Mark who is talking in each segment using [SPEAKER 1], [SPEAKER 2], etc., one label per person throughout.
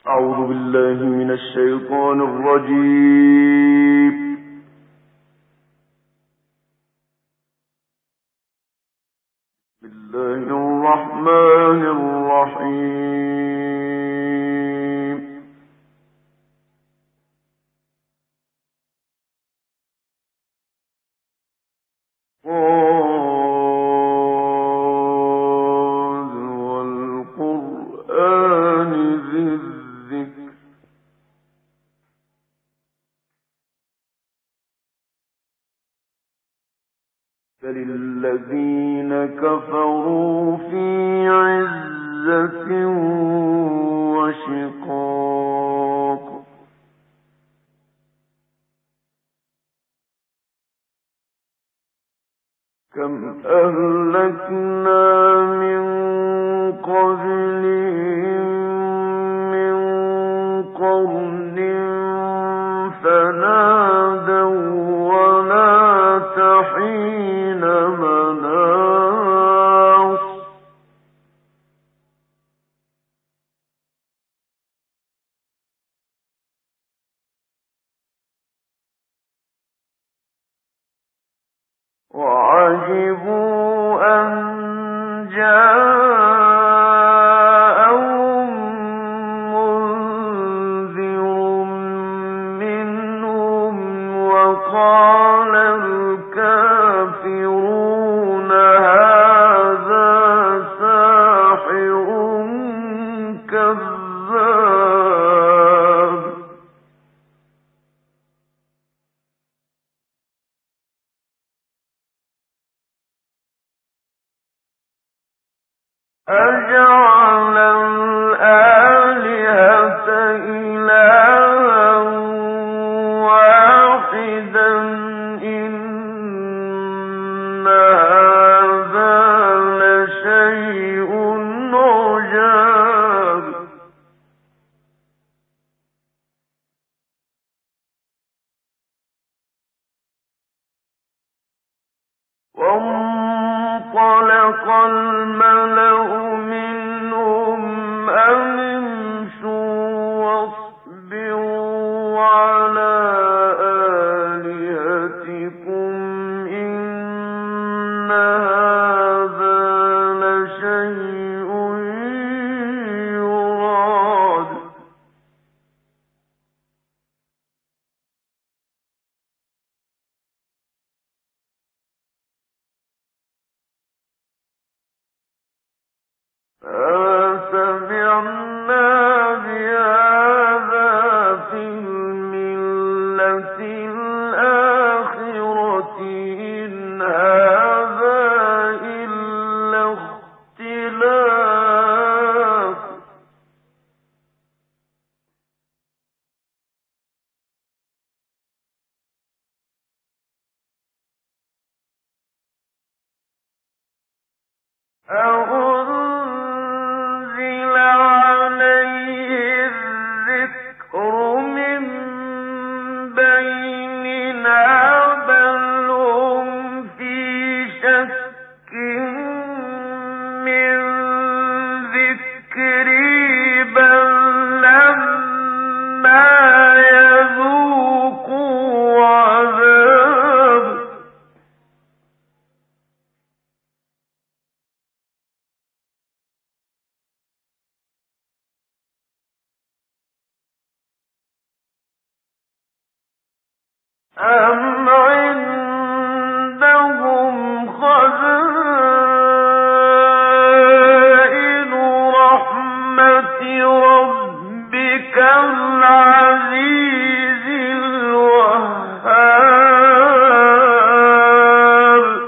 [SPEAKER 1] أعوذ بالله من الشيطان الرجيم. بسم الله الرحمن الرحيم. قاد والقرآن ذي الذكر بل الذين كفروا في عزة وشقاق كم أهلكنا من قبلهم من قرن فنادوا ولا تحين مناص وعجبوا أن جاءهم منذر منهم وقال الكافرون هذا ساحر كذاب أجعل الآلهة إلها واحدا إن هذا لشيء عجاب وانطلق الملأ منهم أن امشوا واصبروا على آلهتكم إن هذا لشيء يراد سمعنا بهذا في الملة الآخرة إن هذا إلا اختلاق أنزل عليه الذكر من بيننا بل هم في شك من ذكري بل لما يذوقوا عذاب أم عندهم خزائن رحمة ربك العزيز الوهاب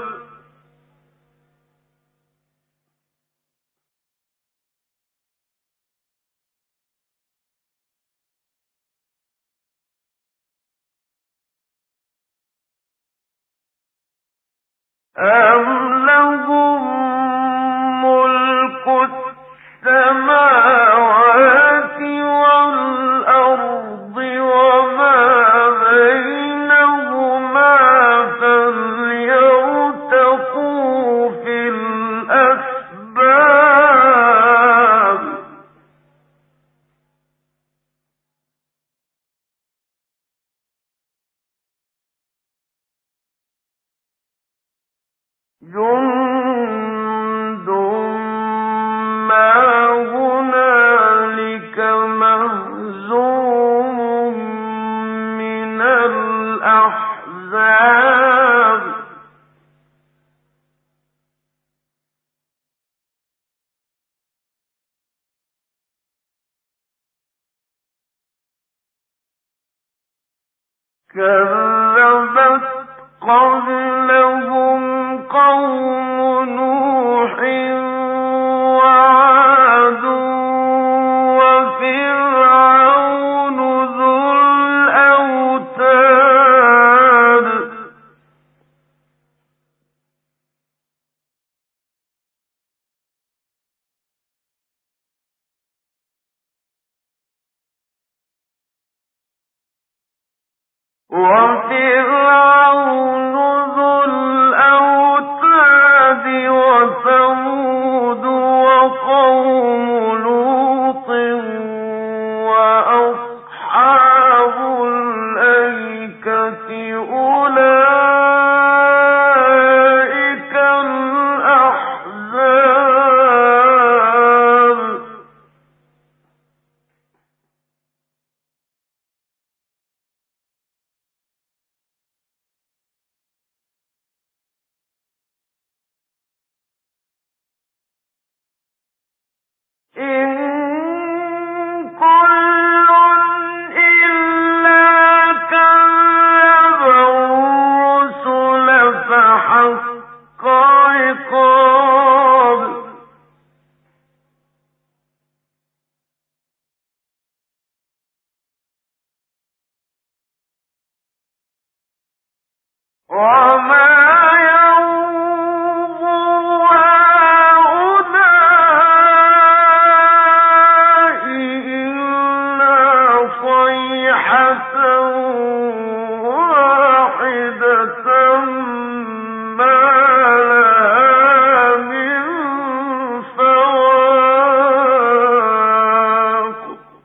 [SPEAKER 1] أم لهم ملك السماوات والأرض وما بينهما فليرتقوا في الأسباب جند ما هنالك مهزوم من الأحزاب كذبت قبلهم قوم نوح وعاد وفرعون ذو الأوتاد وفرعون ذو الأوتاد وثمود وقوم لوط وأصحاب الأيكة أولئك الأحزاب إن كل إلا كذب الرسل فحق عقاب وما ينظر هؤلاء إلا صيحة واحدة ما لها من فواق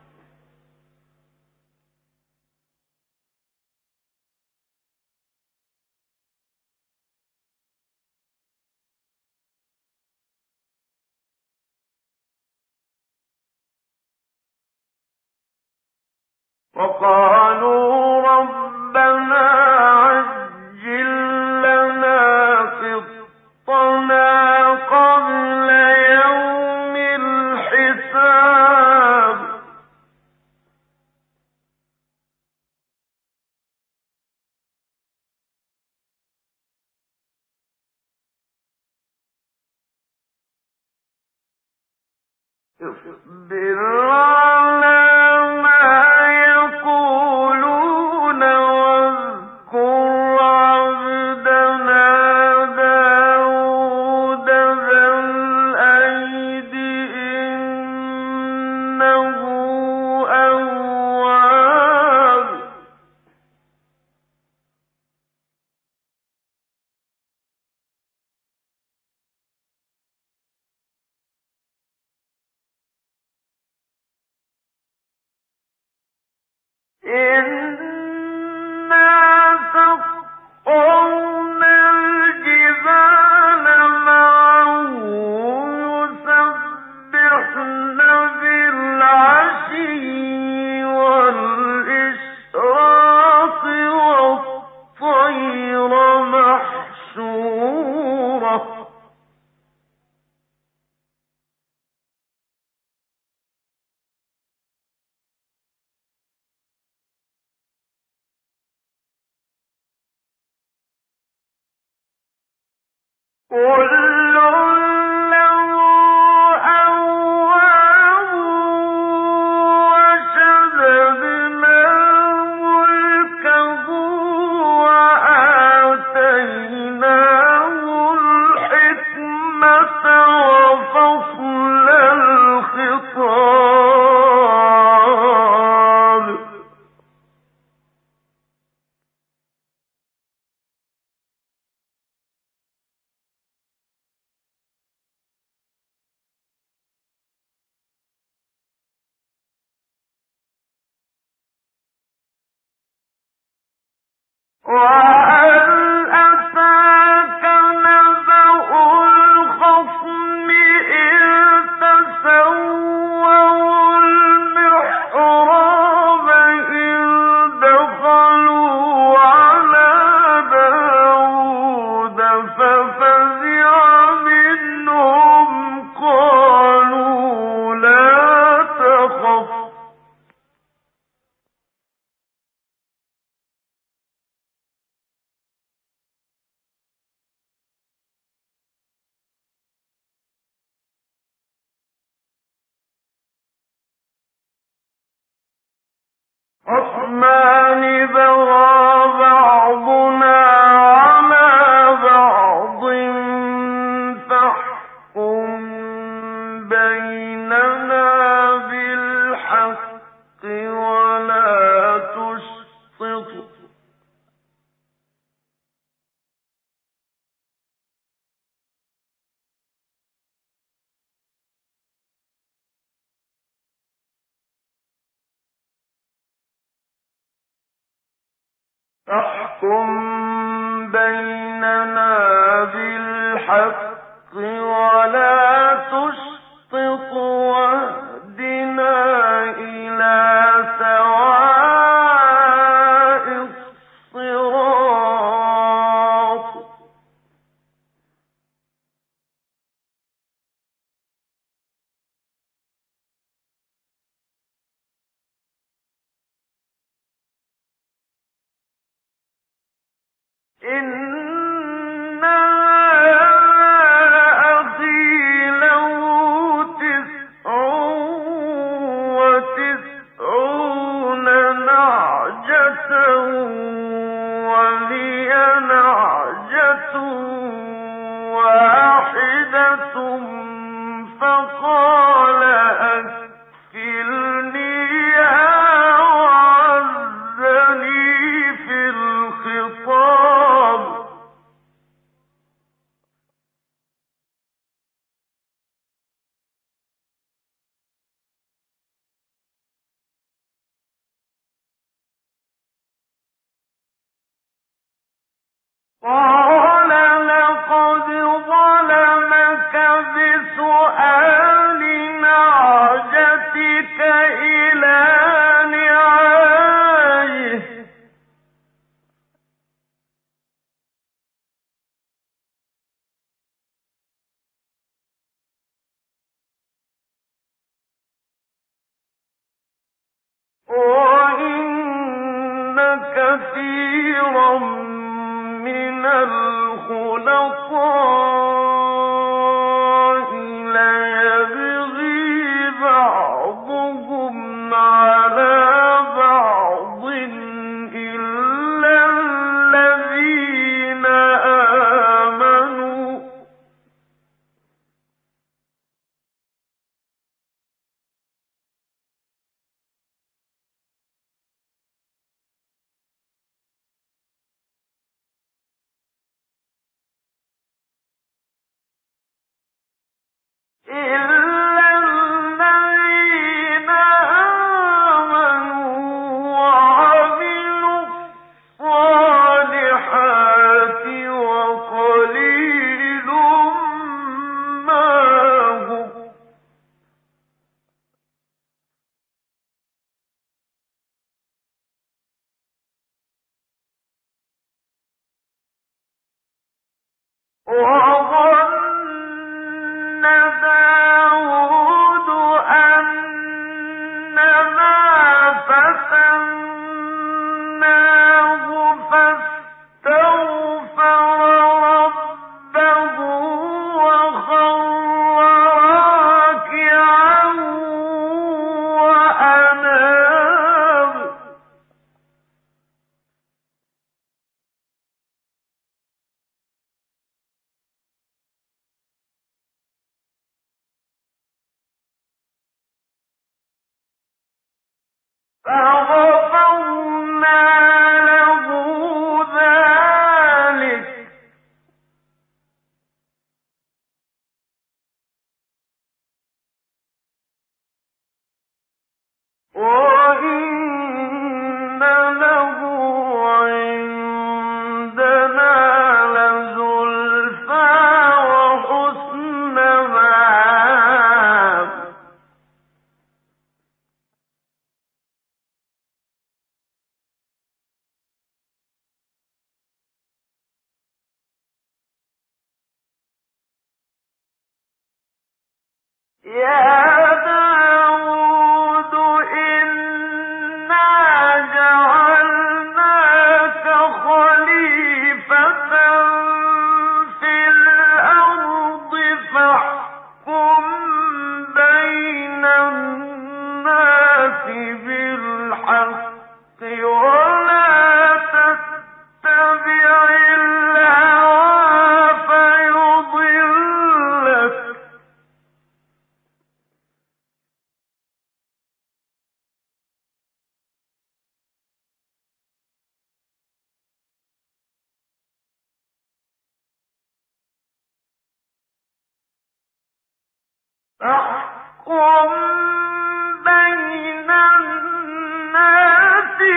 [SPEAKER 1] وقالوا ربنا عجل لنا قطنا قبل يوم الحساب اصبر على ما يقولون واذكر عبدنا داود ذا الأيد إنه أواب إنا سخرنا الجبال معه يسبحن بالعشي والإشراق والطير محشورة كل له أواب وشددنا ملكه وآتيناه الحكمة وفصل الخطاب وهل أتاك نبأ خصمان بغى بعضنا على بعض فاحكم بيننا بالحق ولا تشطط واهدنا إلى سواء الصراط إن أخي له 99 نعجة ولي نعجة واحدة فقال أكفلنيها وعزني في الخطاب قال لقد ظلمك بسؤال نعجتك إلى نعاجه وإن كثيرا من الخلطاء ليبغي بعضهم على بعض إلا الذين آمنوا وعملوا الصالحات وقليل ما هم وظن داود أنما فتناه فاستغفر ربه وخر راكعا وأناب فغفرنا له ذلك وإن له عندنا لزلفى وحسن مآب يا داود إنا جعلناك خليفة في الأرض فاحكم بين الناس بالحق ولا تتبع الهوى فيضلك فاحكم بين الناس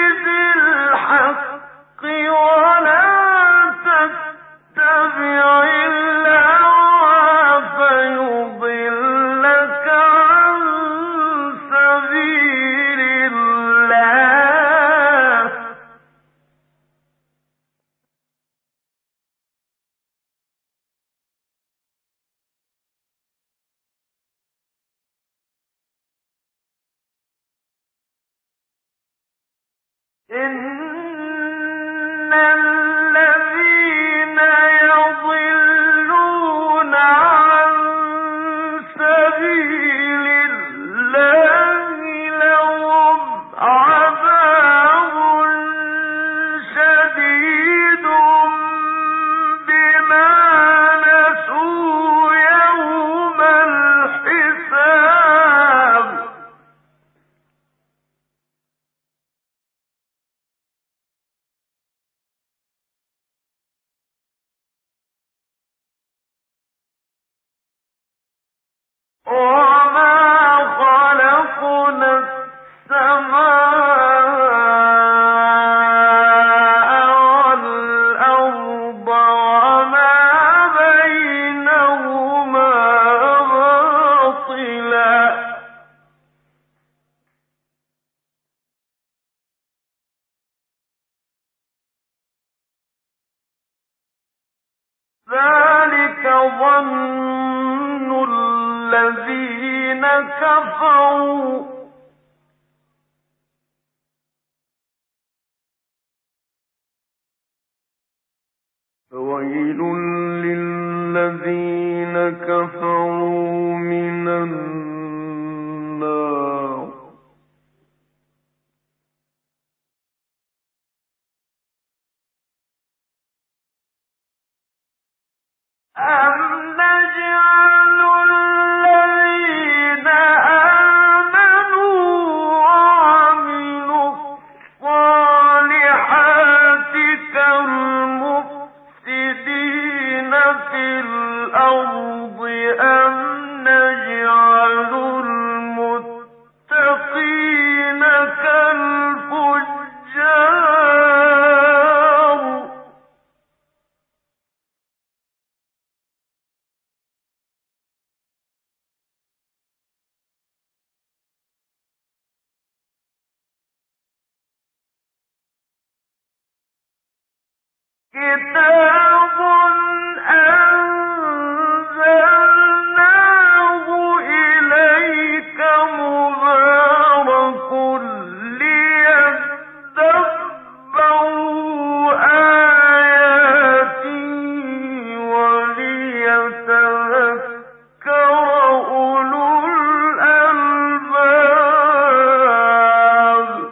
[SPEAKER 1] بالحق ولا تتبع الهوى فيضلك عن سبيل الله إن الذين يضلون عن سبيل الله لهم عذاب شديد بما نسوا يوم الحساب وما خلقنا السماء والأرض وما بينهما باطلا ذلك ظن الذين كفروا فويل للذين كفروا من النار أم نجعل الذين آمنوا وعملوا الصالحات كالمفسدين في الأرض أم نجعل المتقين كالفجار كتاب أنزلناه إليك مبارك ليدبروا آياته وليتذكر أولو الألباب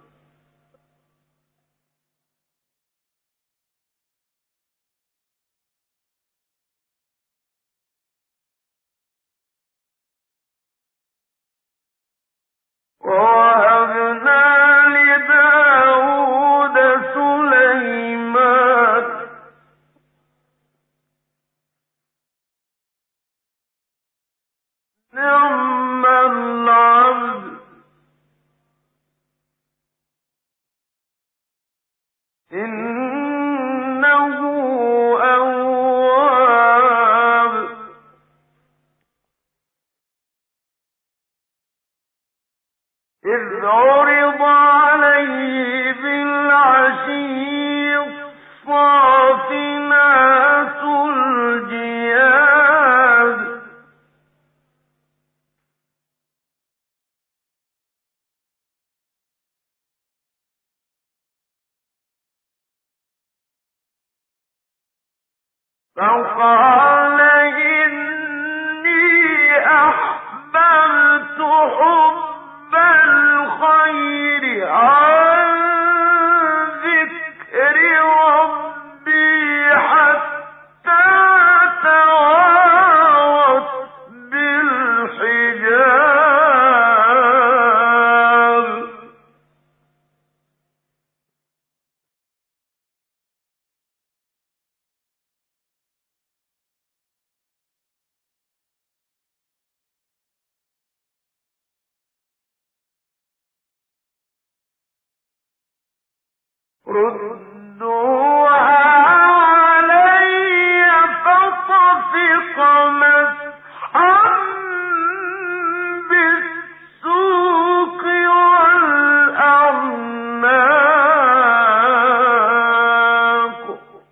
[SPEAKER 1] ووهبنا لداود سليمان نعم العبد إنه أواب إذ عرض عليه بالعشي الصافنات الجياد فقال إني أحببت حب الخير عن ردوها علي فطفق مسحا بالسوق والأعناق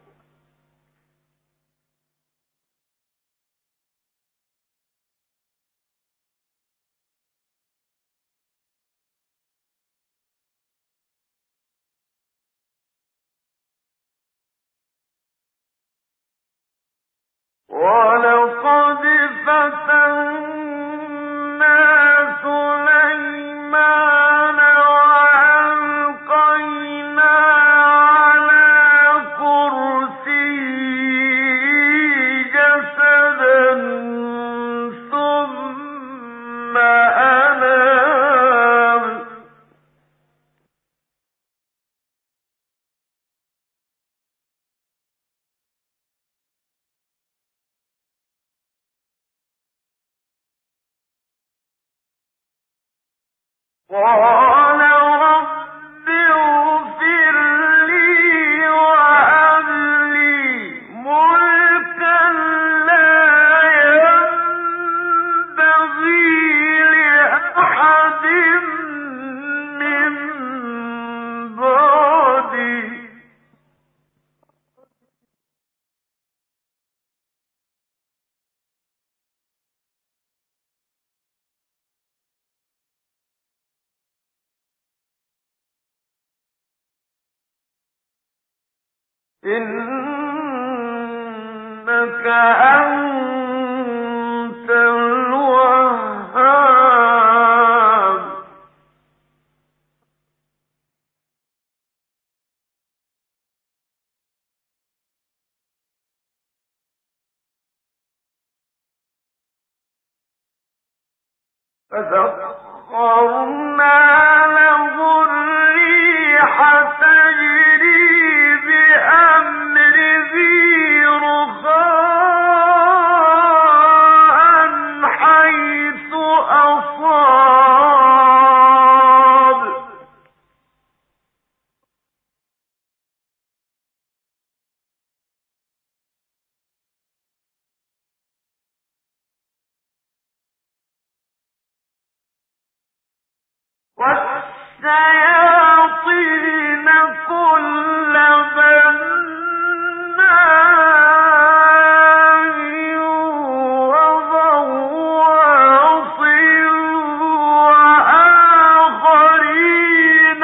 [SPEAKER 1] ولقد فتنا سليمان وألقينا على كرسيه جسدا ثم أناب قال رب اغفر لي وهب لي ملكا لا ينبغي لأحد من بعدي إنك أنت الوهاب فسخرنا له الريح تجري بأمره رخاء حيث أصاب والشياطين كل بناء وغواص وآخرين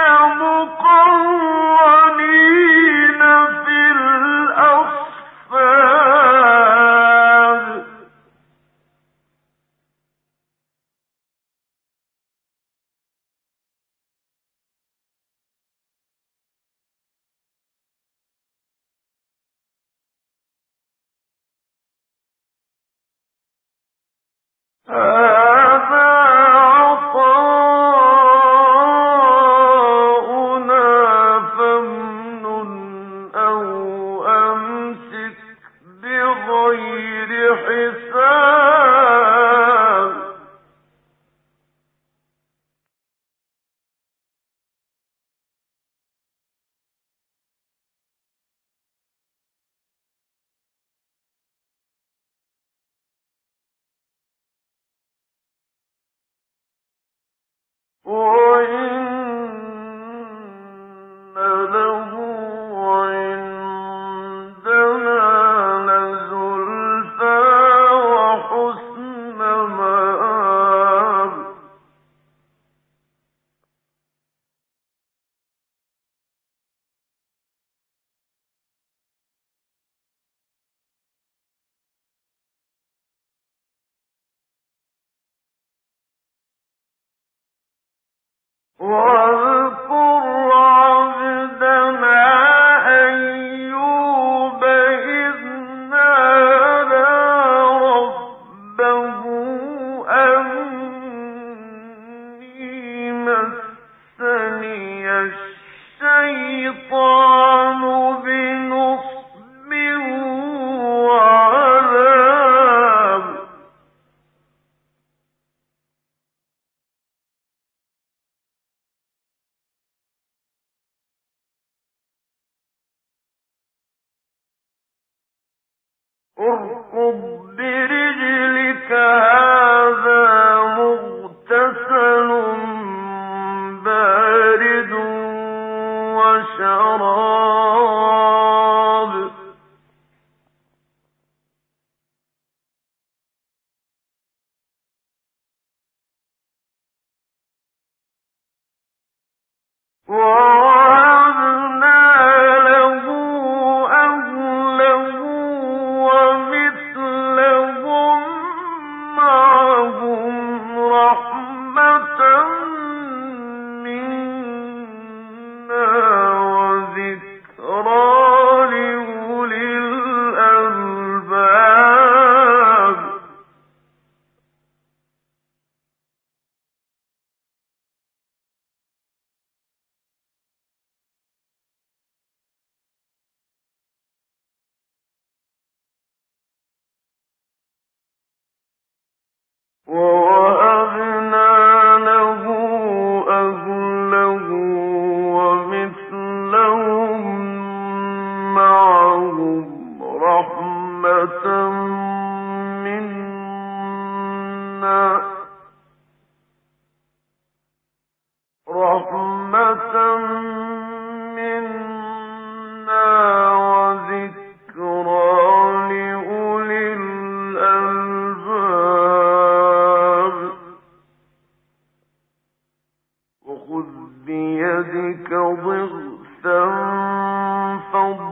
[SPEAKER 1] مقرنين في الأصفاد هذا عطاؤنا فامنن أو أمسك بغير حساب وإن له عندنا لزلفى وحسن مآب واذكر عبدنا أيوب إذ نادى ربه أني مسني الشيطان بنصب وعذاب اركض برجلك هذا مغتسل بارد وشراب ووهبنا له أهله ومثلهم معهم رحمة منا وذكرى لأولي الألباب ووهبنا له أهله ومثلهم معهم رحمة منا وذكرى لأولي الألباب وخذ بيدك ضغثا فاضرب